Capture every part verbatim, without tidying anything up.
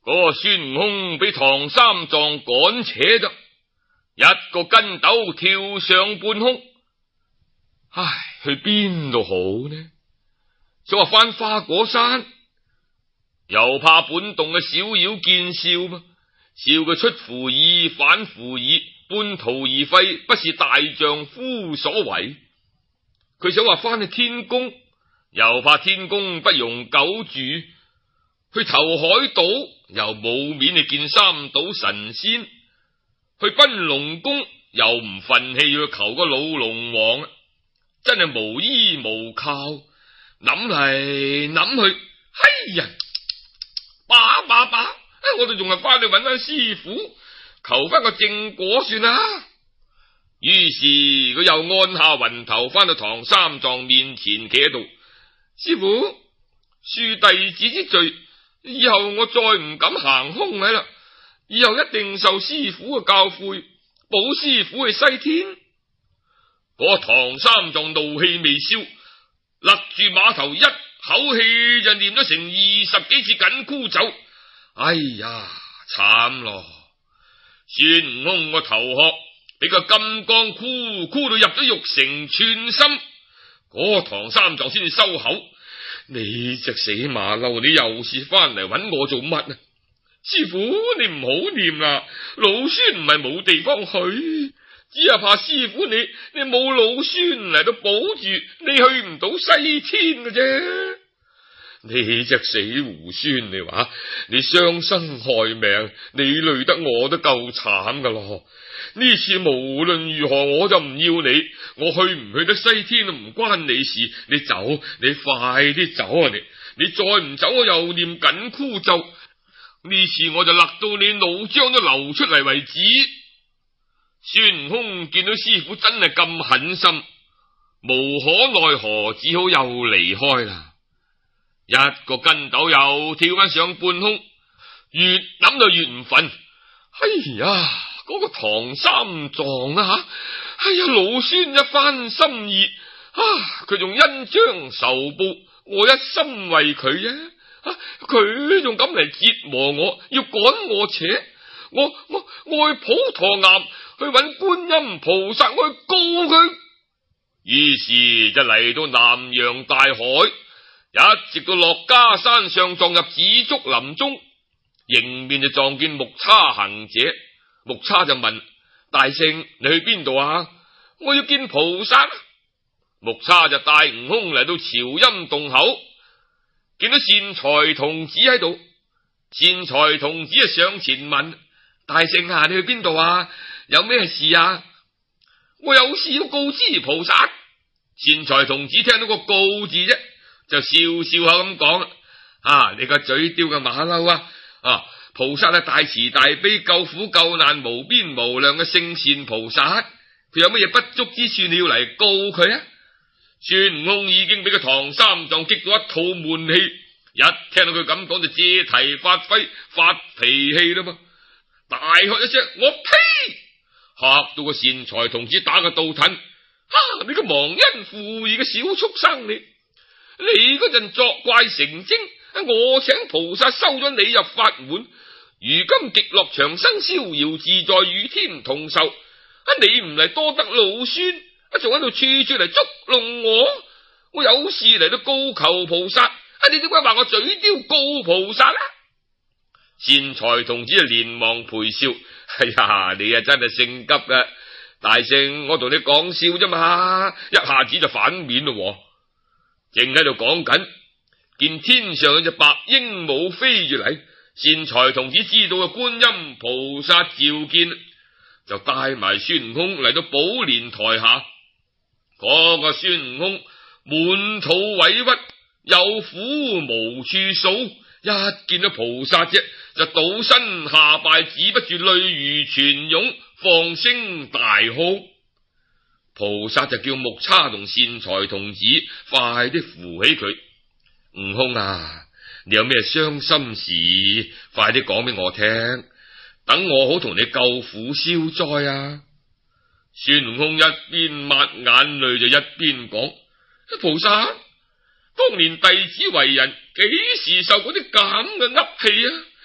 嗰個孫悟空俾唐三藏趕扯咗，一個筋斗跳上半空。唉，去邊度好呢？想話翻花果山，又怕本洞嘅小妖見笑嘛，笑佢出乎意反乎意，半途而廢，不是大丈夫所為。佢想話翻去天宮，又怕天宮不容久住，去投海島又冇面去見三島神仙，去奔龍宮又唔忿氣要去求個老龍王，真係無依無靠。諗嚟諗去，哎呀，把把把，我哋仲係翻去搵翻師傅，求翻個正果算啦。於是佢又按下雲頭，翻到唐三藏面前，企喺度。師傅，恕弟子之罪，以後我再唔敢行凶位啦，以後一定受師傅嘅教誨，保師傅去西天。嗰唐三藏怒氣未消，勒住馬頭，一口氣就念咗成二十幾次緊箍咒。哎呀，慘咯！孫悟空個頭殼俾個金剛箍箍到入咗玉成寸心，嗰唐三藏先至收口。你隻死馬騮，你又是翻嚟揾我做乜啊？師傅，你唔好念啦，老孫唔係冇地方去，只係怕師傅你你冇老孫嚟到保住，你去唔到西天嘅啫。你隻死猢猻，你話你傷生害命，你累得我都夠慘噶咯。呢次無論如何我就唔要你，我去唔去得西天都唔關你事。你走，你快啲走啊！你你再唔走，我又念緊箍咒。呢次我就勒到你腦漿都流出嚟為止。孫悟空見到師傅真係咁狠心，無可奈何，只好又離開啦。一個筋斗又跳翻上半空，越諗就越唔忿。哎呀，嗰個唐三藏啊，哎呀，老孫一番心意啊，佢仲恩將仇報，我一心為佢啊，佢仲敢嚟折磨我，要趕我扯，我我我去普陀岩去揾觀音菩薩，我去告佢。於是就嚟到南洋大海，一直到落家山上，撞入紫竹林中，迎面就撞見木叉行者。木叉就問：大聖，你去邊度啊？我要見菩薩。木叉就帶悟空嚟到潮陰洞口，見到善財童子喺度。善財童子就上前問：大聖啊，你去邊度啊？有咩事啊？我有事要告知菩薩。善財童子聽到個告字啫，就笑笑口咁講：啊，你個嘴刁嘅馬騮啊！啊，菩薩係大慈大悲、救苦救難、無邊無量嘅聖善菩薩，佢有乜嘢不足之處，你要嚟告佢啊？孫悟空已經俾個唐三藏激到一肚悶氣，一聽到佢咁講就借題發揮，發脾氣啦嘛！大喝一聲：我呸！嚇到個善財童子打個倒褪。啊！你個忘恩負義嘅小畜生，你你嗰陣作怪成精，我請菩薩收咗你入法門，如今極樂長生逍遙自在，與天同壽。啊！你唔嚟多得老孫，啊仲喺度處處嚟捉弄我，我有事嚟到告求菩薩，啊你點解話我嘴刁告菩薩啊？善財童子啊連忙陪笑：哎呀，你啊真係性急噶！大聖，我同你講笑啫嘛，一下子就反面咯。正喺度講緊，見天上有隻白鸚鵡飛住嚟，善財童子知道個觀音菩薩召見，就帶埋孫悟空嚟到寶蓮台下。嗰、那個孫悟空滿肚委屈，有苦無處數，一見到菩薩啫，就倒身下拜，止不住淚如泉湧，放聲大哭。菩薩就叫木叉同善財童子快啲扶起佢。悟空啊，你有咩傷心事，快啲講俾我聽，等我好同你救苦消災啊！孫悟空一邊抹眼淚就一邊講：菩薩，當年弟子為人，幾時受嗰啲咁嘅噏氣啊？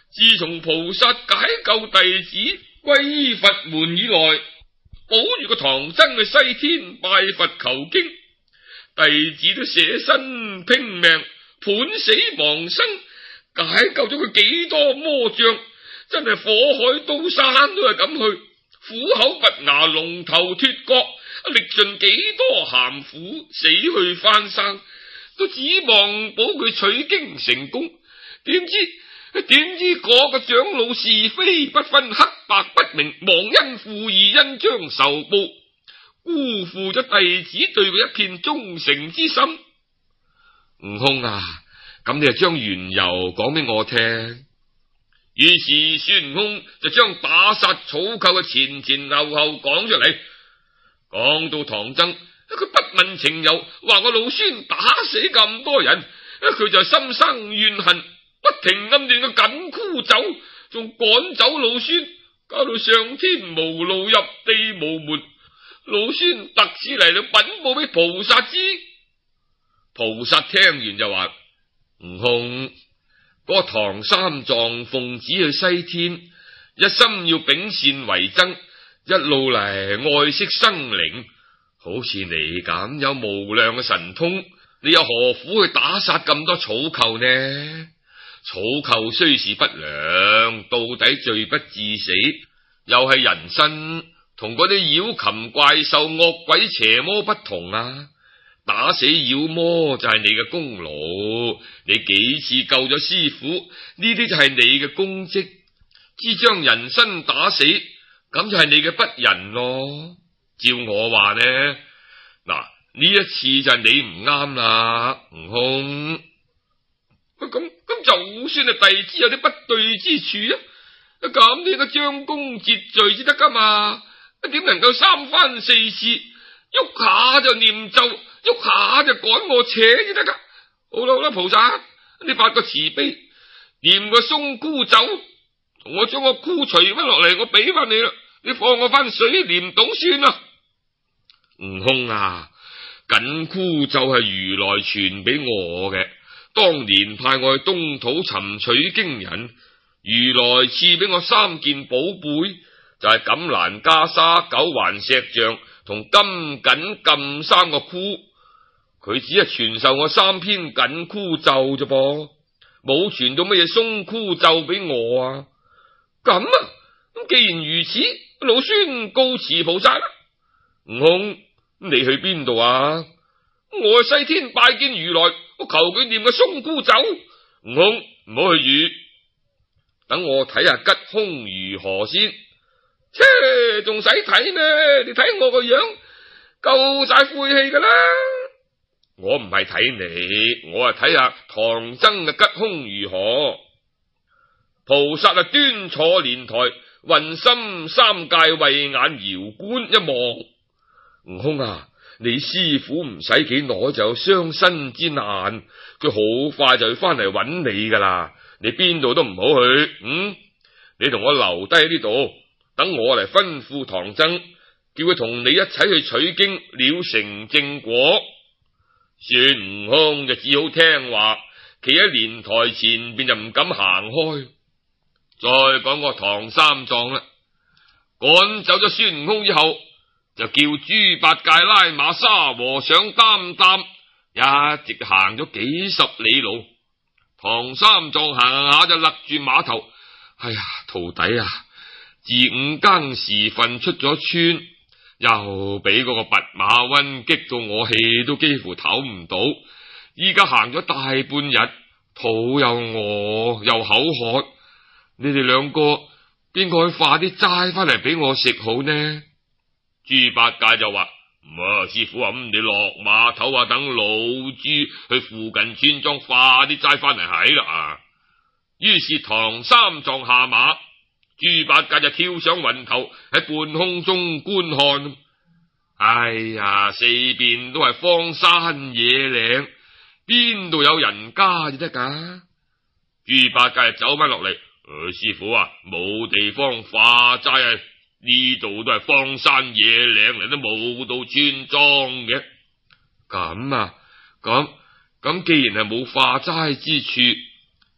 自從菩薩解救弟子歸依佛門以來，保住個唐僧去西天拜佛求經，弟子都捨身拼命，盤死亡生，解救咗佢幾多魔障，真係火海刀山都係咁去，虎口拔牙，龍頭脫角，歷盡幾多鹹苦，死去翻生，都指望保佢取經成功。點知點知嗰個長老是非不分，黑白不明，忘恩負義，恩將仇報，辜負咗弟子對佢一片忠誠之心。悟空啊，咁你就將緣由講俾我聽。於是孫悟空就將打殺草寇嘅前前後後講出嚟，講到唐僧佢不問情由，話我老孫打死咁多人，佢就心生怨恨，不停咁亂個緊箍咒，仲趕走老孫，搞到上天無路，入地無門。老孫特此嚟到稟報俾菩薩知。菩薩聽完就話：悟空，嗰個唐三藏奉旨去西天，一心要秉善為真，一路嚟愛惜生靈，好似你咁有無量嘅神通，你又何苦去打殺咁多草寇呢？草寇雖是不良，到底罪不致死，又係人身，同嗰啲妖禽怪獸惡鬼邪魔不同啊！打死妖魔就係你嘅功勞，你幾次救咗師傅，呢啲就係你嘅功績。只將人身打死，咁就係你嘅不仁咯。照我話呢，嗱，呢一次就係你唔啱啦，悟空。咁咁就算係弟子有啲不對之處啊，咁你應該將功折罪至得噶嘛？點能夠三番四次喐下就念咒，喐下就趕我扯至得噶？好啦好啦，菩薩，你發個慈悲，念個鬆箍咒，同我將個箍除翻落嚟，我俾翻你啦，你放我翻水簾洞算啦。悟空啊，緊箍咒係如來傳俾我嘅。當年派我去東土尋取經人，如來賜俾我三件寶貝，就係錦蘭袈裟、九環石像同金緊禁三個箍。佢只係傳授我三篇緊箍咒啫噃，冇傳到乜嘢鬆箍咒俾我啊！咁啊，咁既然如此，老孫告辭菩薩啦。悟空，你去邊度啊？我去西天拜見如來，我求佢念個鬆箍咒。悟空，唔好去住，等我睇下吉凶如何先。切，仲使睇咩？你睇我個樣夠晒晦氣噶啦！我唔係睇你，我係睇下唐僧嘅吉凶如何。菩薩啊，端坐蓮台，雲心三界慧眼遙觀一望。悟空啊，你師父唔使幾耐就有傷身之難，佢好快就會翻嚟揾你噶啦。你邊度都唔好去，嗯？你同我留低喺呢度，等我嚟吩咐唐僧，叫佢同你一齊去取經，了成正果。孫悟空就只好聽話，企喺蓮台前邊就唔敢行開。再講個唐三藏啦，趕走咗孫悟空之後，就叫豬八戒拉馬沙和尚擔擔，一直行咗幾十里路。唐三藏行下就勒住馬頭，哎呀，徒弟啊，自五更時分出咗村，又俾嗰個弼馬溫激到我氣都幾乎唞唔到，依家行咗大半日，肚又餓又口渴，你哋兩個邊個去化啲齋翻嚟俾我食好呢？豬八戒就話：唔啊，師傅啊，咁你落馬頭啊，等老豬去附近村莊化啲齋翻嚟係啦啊！於是唐三藏下馬，豬八戒就跳上雲頭喺半空中觀看。哎呀，四邊都係荒山野嶺，邊度有人家至得噶？豬八戒走翻落嚟，誒、呃，師傅啊，冇地方化齋啊！呢度都係荒山野嶺嚟，都冇到村莊嘅。咁啊，咁咁，既然係冇化齋之處，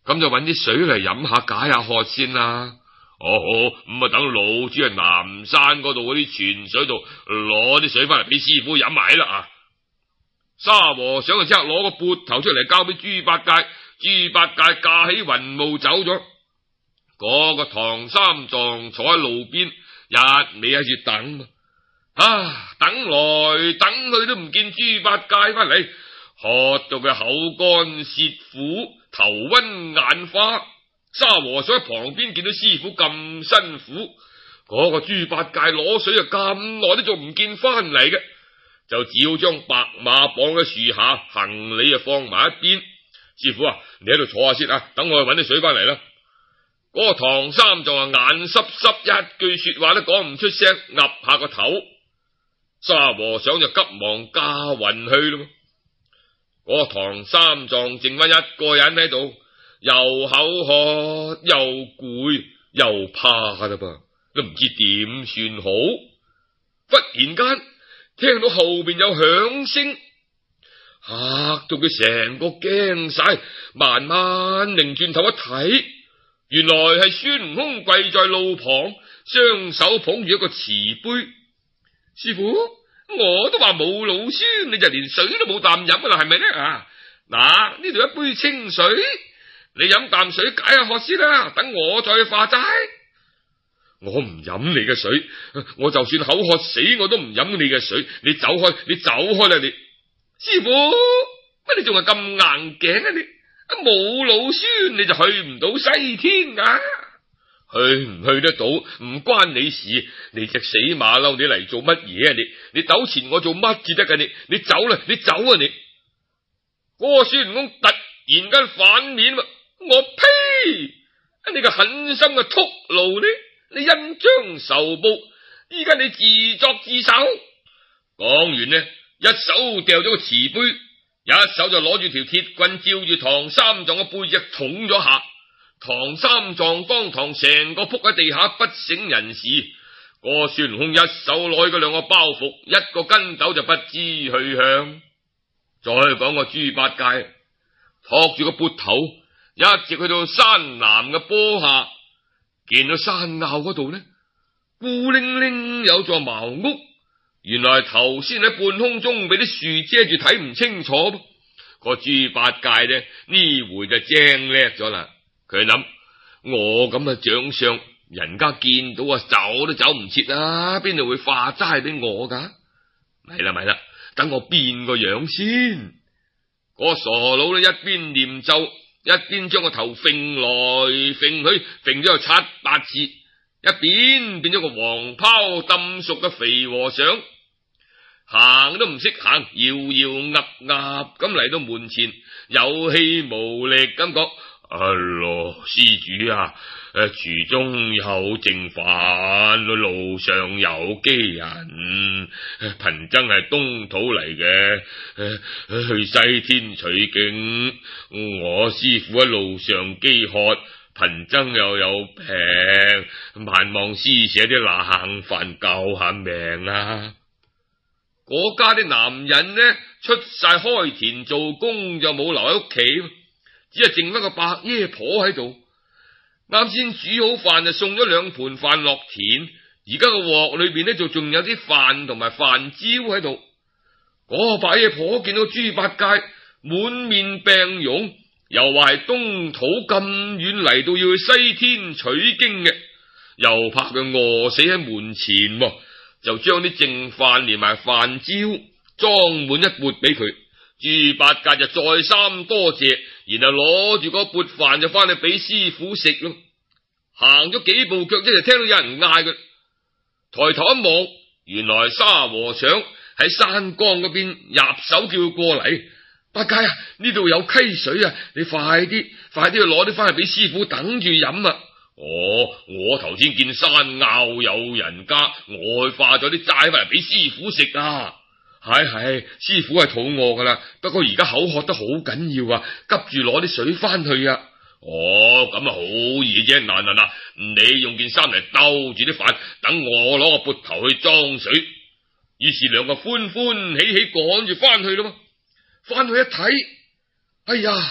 咁就揾啲水嚟飲下解下渴先啦。哦好，咁啊等老豬去南山嗰度嗰啲泉水度攞啲水翻嚟俾師傅飲埋啦啊！沙和尚就即刻攞個缽頭出嚟交俾豬八戒，豬八戒駕起雲霧走咗。嗰個唐三藏坐喺路邊，一味喺住等啊，等來等去都唔見豬八戒翻嚟，喝到佢口乾舌苦，頭暈眼花。沙和尚喺旁邊見到師傅咁辛苦，嗰個豬八戒攞水啊咁耐都仲唔見翻嚟嘅，就只好將白馬綁喺樹下，行李啊放埋一邊。師傅啊，你喺度坐下先啊，等我去搵啲水翻嚟啦。嗰個唐三藏啊眼濕濕，一句說話都講唔出聲，岌下個頭。沙和尚就急忙駕雲去咯。嗰個唐三藏剩翻一個人喺度，又口渴又攰又怕啦噃，都唔知點算好。忽然間聽到後邊有響聲，嚇到佢成個驚晒，慢慢擰轉頭一睇，原來係孫悟空跪在路旁，雙手捧住一個瓷杯。師傅，我都話冇老孫，你就連水都冇啖飲啦，係咪呢？啊，嗱，呢度一杯清水，你飲啖水解下渴先啦，等我再去化齋。我唔飲你嘅水，我就算口渴死我都唔飲你嘅水。你走開，你走開啦！你師傅，乜你仲係咁硬頸啊？你冇老孫你就去唔到西天啊？去唔去得到唔關你事。你隻死馬騮，你嚟做乜嘢啊？你你糾纏我做乜至得噶？你你走啦，你走啊！你嗰個孫悟空突然間反面，我呸！你個狠心嘅禿驢呢？你恩將仇報，依家你自作自受。講完呢，一手掉咗個瓷杯，一手就攞住條鐵棍，照住唐三藏嘅背脊捅咗下。唐三藏當堂成個撲喺地下，不省人事。個孫悟空一手攞嗰兩個包袱，一個筋斗就不知去向。再講個豬八戒，托住個缽頭，一直去到山南嘅坡下。見到山坳嗰度呢，孤零零有座茅屋，原來頭先喺半空中俾啲樹遮住，睇唔清楚。個豬八戒呢，呢回就精叻咗啦。佢諗，我咁嘅長相，人家見到啊走都走唔切啦，邊度會化齋俾我噶？咪啦咪啦，等我變個樣先。嗰個傻佬呢，一邊念咒，一邊將個頭揈來揈去，揈咗有七八次，一邊變咗個黃泡抌熟嘅肥和尚，行都唔識行，搖搖岌岌咁嚟到門前，有氣無力咁講：啊羅施主啊，誒廚中有剩飯，路上有饑人，貧僧係東土嚟嘅，去西天取經，我師父喺路上饑渴，貧僧又有病，盼望施捨啲冷飯救下命啊！嗰家啲男人呢，出晒開田做工，就冇留喺屋企，只係剩翻個白爺婆喺度。啱先煮好飯就送咗兩盤飯落田，而家個鑊裏邊呢就仲有啲飯同埋飯焦喺度。嗰個白爺婆見到豬八戒滿面病容，又話係東土咁遠嚟到要去西天取經嘅，又怕佢餓死喺門前，就將啲剩飯連埋飯焦裝滿一缽俾佢。豬八戒就再三多謝，然後攞住個缽飯就翻去俾師傅食咯。行咗幾步腳，即係聽到有人嗌佢，抬頭一望，原來沙和尚喺山崗嗰邊入手叫過嚟。八戒啊，呢度有溪水啊，你快啲快啲去攞啲翻去俾師傅等住飲啊！哦，我頭先見山坳有人家，我去化咗啲齋翻嚟俾師傅食啊！係係，師傅係肚餓噶啦，不過而家口渴得好緊要啊，急住攞啲水翻去啊！哦，咁啊好易啫，嗱嗱嗱，你用件衫嚟兜住啲飯，等我攞個缽頭去裝水。於是兩個歡歡喜喜趕住翻去咯。翻去一睇，哎呀，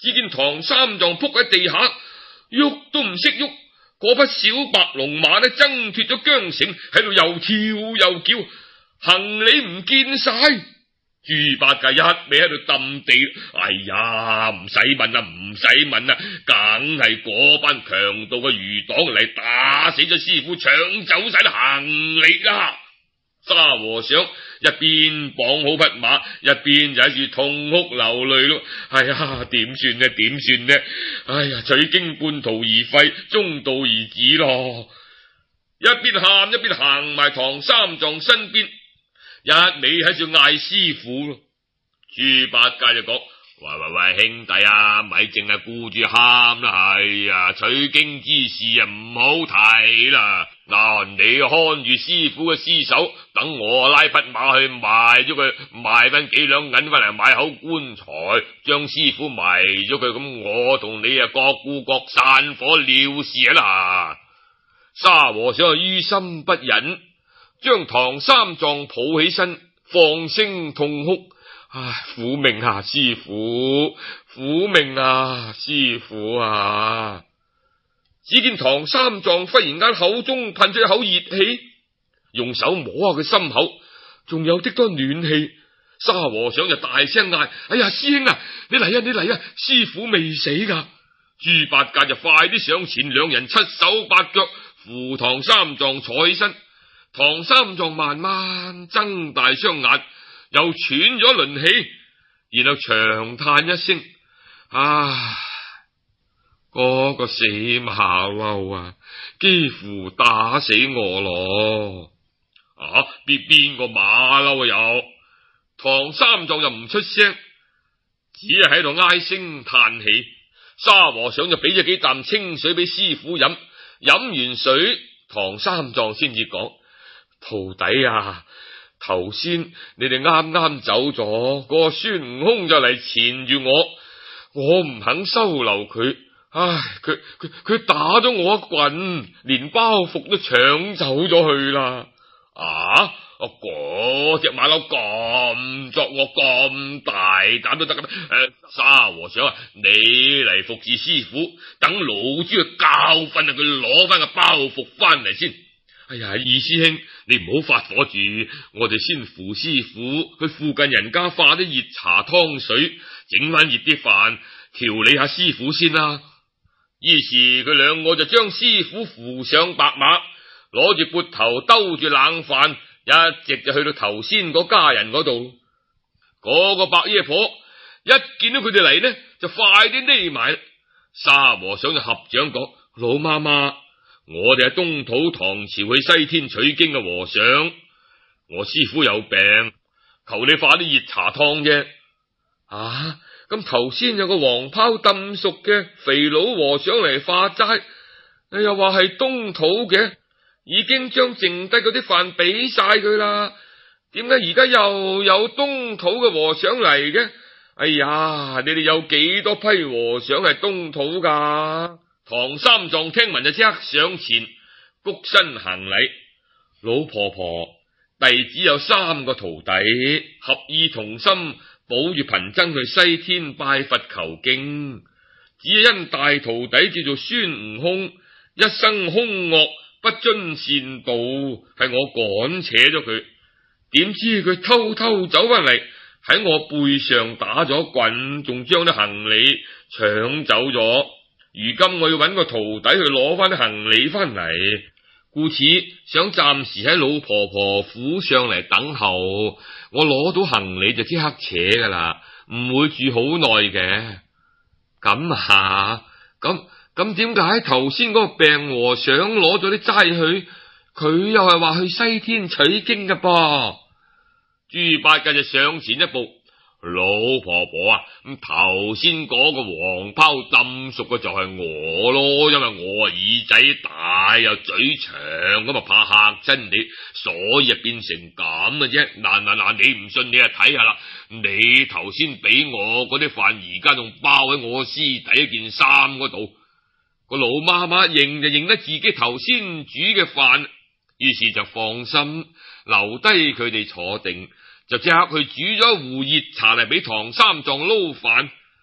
只見唐三藏仆喺地下，喐都唔識喐。嗰匹小白龍馬呢，掙脫咗韁繩，喺度又跳又叫，行李唔見晒。豬八戒一味喺度揼地，哎呀，唔使問啊，唔使問啊，梗係嗰班強盜嘅餘黨嚟打死咗師傅，搶走晒啲行李啦！沙和尚一邊綁好匹馬，一邊就喺度痛哭流淚咯。哎呀，點算呢？點算呢？哎呀，取經半途而廢，中道而止咯。一邊喊一邊行埋唐三藏身邊，一味喺度嗌師傅咯。豬八戒就講：喂喂喂，兄弟啊，咪淨係顧住喊啦，係啊，取經之事啊，唔好提啦。嗱，你看住師傅嘅屍首，等我拉匹馬去賣咗佢，賣翻幾兩銀翻嚟買口棺材，將師傅埋咗佢，咁我同你啊各顧各散伙了事啊啦。沙和尚啊於心不忍，將唐三藏抱起身，放聲痛哭。唉，苦命啊，師傅，苦命啊，師傅啊！只見唐三藏忽然間口中噴出一口熱氣，用手摸下佢心口，仲有啲多暖氣。沙和尚就大聲嗌：哎呀，師兄啊，你嚟啊，你嚟啊，師傅未死噶！豬八戒就快啲上前，兩人七手八腳扶唐三藏坐起身。唐三藏慢慢睜大雙眼，又喘咗一輪氣，然後長嘆一聲：唉，嗰個死馬騮啊，幾乎打死我咯！啊，邊邊個馬騮啊有？唐三藏又唔出聲，只係喺度唉聲嘆氣。沙和尚就俾咗幾啖清水俾師傅飲，飲完水，唐三藏先至講：徒弟啊，頭先你哋啱啱走咗，個孫悟空就嚟纏住我，我唔肯收留佢，唉，佢佢佢打咗我一棍，連包袱都搶走咗去啦！啊，嗰隻馬騮咁作惡咁大膽都得噶？誒、呃，沙和尚啊，你嚟服侍師傅，等老豬去教訓下佢，攞翻個包袱翻嚟先。哎呀，二師兄，你唔好發火住，我哋先扶師傅去附近人家化啲熱茶湯水，整翻熱啲飯，調理下師傅先啦。於是佢兩個就將師傅扶上白馬，攞住缽頭兜住冷飯，一直就去到頭先嗰家人嗰度。嗰個白爺婆一見到佢哋嚟呢，就快啲匿埋。沙和尚就合掌講：老媽媽，我哋係東土唐朝去西天取經嘅和尚，我師傅有病，求你化啲熱茶湯啫。啊，咁頭先有個黃泡燉熟嘅肥佬和尚嚟化齋，你又話係東土嘅，已經將剩低嗰啲飯俾晒佢啦。點解而家又有東土嘅和尚嚟嘅？哎呀，你哋有幾多批和尚係東土噶？唐三藏聽聞就即刻上前躬身行禮：老婆婆，弟子有三個徒弟，合意同心，保住貧僧去西天拜佛求經。只因大徒弟叫做孫悟空，一生兇惡，不遵善道，係我趕扯咗佢。點知佢偷偷走翻嚟，喺我背上打咗棍，仲將啲行李搶走咗。如今我要揾個徒弟去攞翻啲行李翻嚟，故此想暫時喺老婆婆府上嚟等候。我攞到行李就即刻扯噶啦，唔會住好耐嘅。咁啊，咁咁點解頭先嗰個病和尚攞咗啲齋去，佢又係話去西天取經嘅噃？豬八戒就上前一步：老婆婆啊，咁頭先嗰個黃泡浸熟嘅就係我咯，因為我耳仔大又嘴長，咁啊怕嚇親你，所以啊變成咁嘅啫。嗱嗱嗱，你唔信你啊睇下啦，你頭先俾我嗰啲飯，而家仲包喺我師弟一件衫嗰度。個老媽媽認就認得自己頭先煮嘅飯，於是就放心留低佢哋坐定，就即刻去煮咗壺熱茶嚟俾唐三藏撈飯。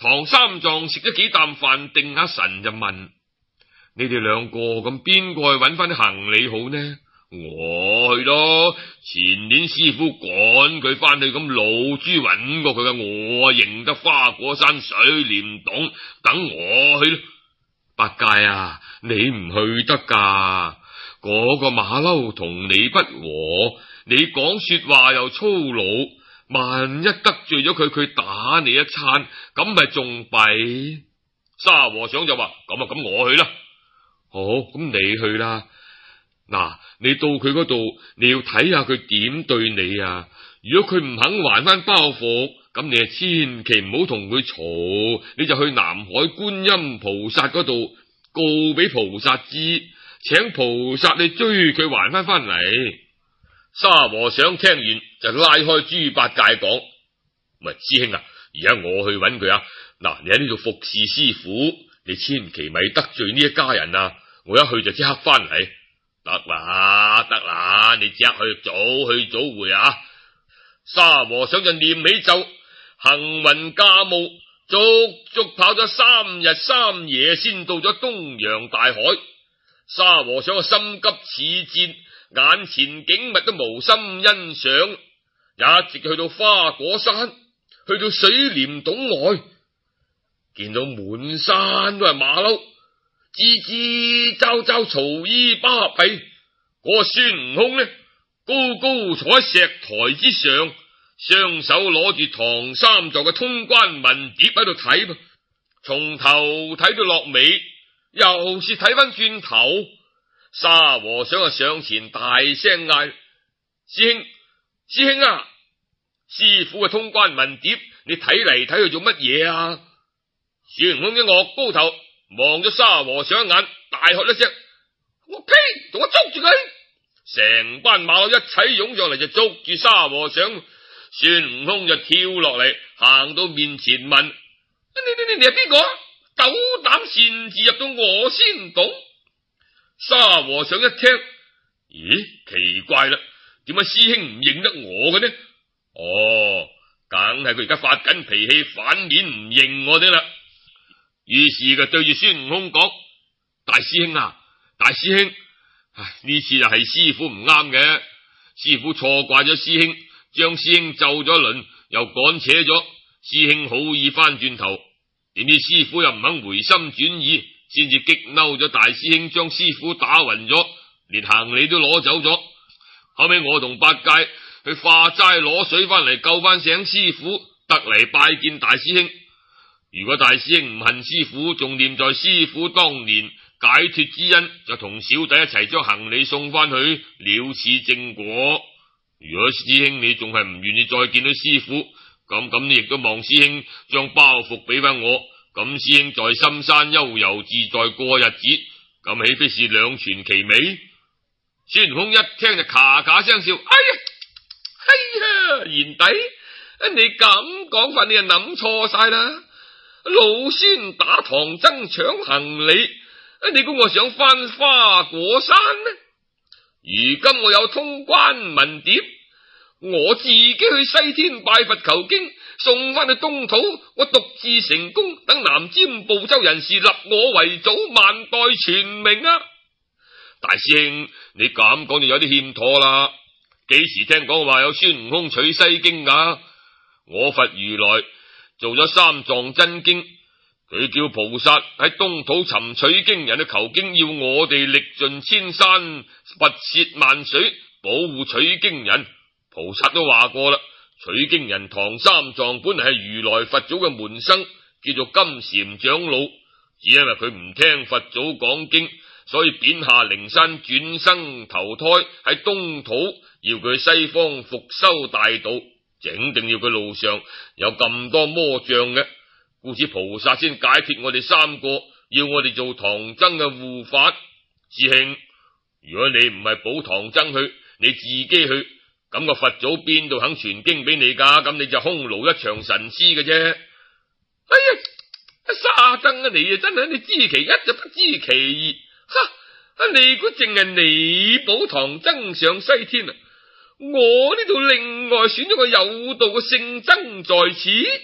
唐三藏食咗幾啖飯，定下神就問：你哋兩個咁邊個去揾翻啲行李好呢？我去咯。前年師傅趕佢翻去，咁老豬揾過佢噶，我認得花果山水簾洞，等我去咯。八戒啊，你唔去得噶，嗰個馬騮同你不和，你講說話又粗魯，萬一得罪咗佢，佢打你一餐，咁咪仲弊。沙和尚就話：咁啊，咁我去啦。好，咁你去啦。嗱，你到佢嗰度，你要睇下佢點對你啊。如果佢唔肯還翻包袱，咁你啊千祈唔好同佢嘈，你就去南海觀音菩薩嗰度告俾菩薩知，請菩薩你追佢還翻翻嚟。沙和尚聽完就拉開豬八戒講：喂，師兄啊，而家我去揾佢啊。嗱，你喺呢度服侍師傅，你千祈咪得罪呢一家人啊。我一去就即刻翻嚟。得啦得啦，你即刻去，早去早回啊。沙和尚就念起咒，行雲駕霧，足足跑咗三日三夜，先到咗東洋大海。沙和尚心急似箭，眼前景物都無心欣賞，一直去到花果山，去到水簾洞外，見到滿山都係馬騮，吱吱喳喳，嘈衣巴閉。嗰個孫悟空呢，高高坐喺石台之上，雙手攞住唐三藏嘅通關文牒喺度睇噃，從頭睇到落尾，又是睇翻轉頭。沙和尚啊上前大聲嗌：師兄，師兄啊，師傅嘅通關文牒，你睇嚟睇去做乜嘢啊？孫悟空一岳高頭望咗沙和尚一眼，大喝一聲：我呸！同我捉住佢！成班馬騮一齊湧上嚟，就捉住沙和尚。孫悟空就跳落嚟，行到面前問：你你你你係邊個？斗膽擅自入到我仙洞？沙和尚一聽，咦，奇怪啦，點解師兄唔認得我嘅呢？哦，梗係佢而家發緊脾氣，反面唔認我哋啦。於是就對住孫悟空講：大師兄啊，大師兄，唉，呢次就係師傅唔啱嘅，師傅錯怪咗師兄，將師兄咒咗一輪，又趕扯咗師兄，好意翻轉頭，點知師傅又唔肯回心轉意，先至激嬲咗大師兄，將師傅打暈咗，連行李都攞走咗。後尾我同八戒去化齋攞水翻嚟救翻醒師傅，得嚟拜見大師兄。如果大師兄唔恨師傅，仲念在師傅當年解脫之恩，就同小弟一齊將行李送翻去，了此正果。如果師兄你仲係唔願意再見到師傅，咁咁你亦都望師兄將包袱俾翻我，咁師兄在深山悠游自在過日子，咁豈非是兩全其美？孫悟空一聽就咔咔聲笑：哎呀，哎呀，賢弟，你咁講法，你就諗錯晒啦！老孫打唐僧搶行李，你估我想翻花果山咩？如今我有通關文牒，我自己去西天拜佛求經，送翻去東土，我獨自成功，等南瞻部洲人士立我為祖，萬代傳名啊！大師兄，你咁講就有啲欠妥啦。幾時聽講話有孫悟空取西經啊？我佛如來做咗三藏真經，佢叫菩薩喺東土尋取經人去求經，要我哋歷盡千山跋涉萬水保護取經人。菩薩都話過啦，取經人唐三藏本嚟係如來佛祖嘅門生，叫做金禪長老，只因為佢唔聽佛祖講經，所以貶下靈山轉生投胎喺東土，要佢去西方復修大道，整定要佢路上有咁多魔障嘅，故此菩薩先解脫我哋三個，要我哋做唐僧嘅護法。師兄，如果你唔係保唐僧去，你自己去，咁個佛祖邊度肯傳經俾你噶？咁你就空勞一場神師嘅啫。哎呀，沙僧啊，你啊真係你知其一就不知其二，哈！你估淨係你保唐僧上西天啊？我呢度另外選咗個有道嘅聖僧在此，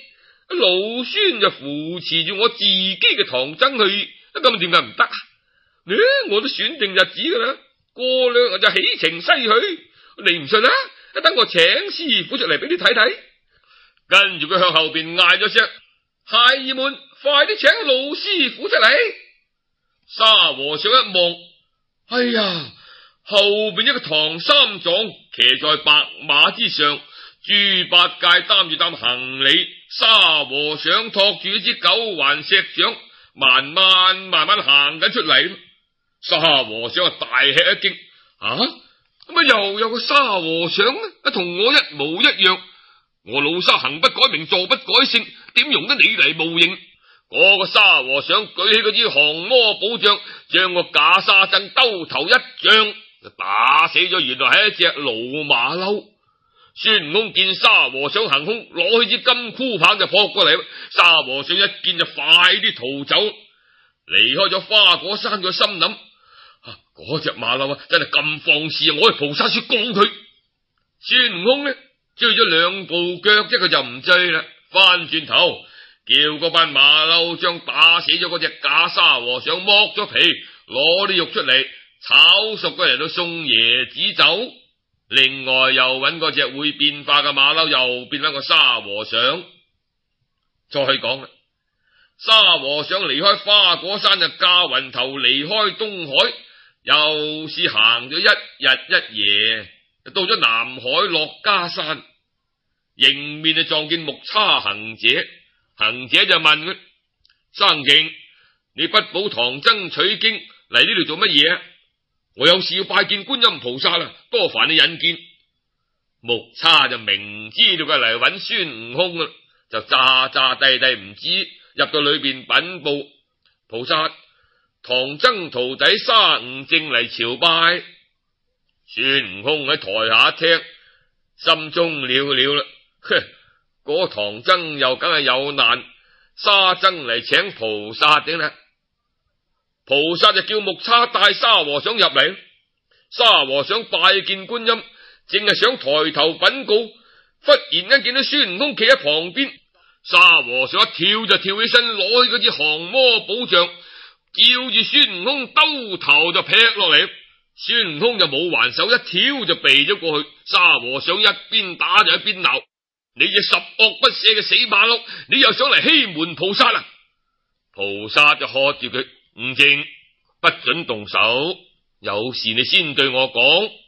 老孫就扶持住我自己嘅唐僧去，咁點解唔得啊？呢，我都選定日子噶啦，過兩日就起程西去，你唔信啊？等我請師傅出嚟俾你睇睇。跟住佢向後邊嗌咗聲：孩兒們，快啲請老師傅出嚟！沙和尚一望，哎呀，後邊一個唐三藏騎在白馬之上，豬八戒擔住擔行李，沙和尚托住一支九環石杖，慢慢慢慢行緊出嚟。沙和尚啊大吃一驚，啊，咁啊又有個沙和尚啊，同我一模一樣。我老沙行不改名，坐不改姓，點容得你嚟冒認？嗰個沙和尚舉起嗰支降魔寶杖，將個假沙僧兜頭一杖就打死咗，原來係一隻老馬騮。孫悟空見沙和尚行凶，攞起支金箍棒就撲過嚟。沙和尚一見就快啲逃走，離開咗花果山，個心諗：啊，嗰隻馬騮啊，真係咁放肆，我去菩薩說告佢。孫悟空呢，追咗兩步腳，即佢就唔追啦，翻轉頭叫嗰班馬騮將打死咗嗰隻假沙和尚剝咗皮，攞啲肉出嚟炒熟佢嚟到送爺子走。另外又揾嗰隻會變化嘅馬騮，又變翻個沙和尚。再講啦，沙和尚離開花果山就駕雲頭離開東海，又是行咗一日一夜，到咗南海落家山，迎面就撞見木叉行者。行者就問佢：生敬，你不保唐僧取經嚟呢度做乜嘢啊？我有事要拜見觀音菩薩啦，多煩你引見。木叉就明知道佢嚟揾孫悟空啦，就詐詐諦諦唔知，入到裏邊稟報菩薩：唐僧徒弟沙悟淨嚟朝拜。孫悟空喺台下聽，心中了了啦，哼，嗰唐僧又梗係有難，沙僧嚟請菩薩點啦？菩薩就叫木叉帶沙和尚入嚟。沙和尚拜見觀音，淨係想抬頭稟告，忽然間見到孫悟空企喺旁邊。沙和尚一跳就跳起身，攞起嗰支降魔寶杖，叫住孫悟空兜頭就劈落嚟。孫悟空就冇還手，一跳就避咗過去。沙和尚一邊打就一邊鬧：你隻十惡不赦嘅死馬騮，你又想嚟欺瞞菩薩啊！菩薩就喝住佢：悟淨，不准動手，有事你先對我講。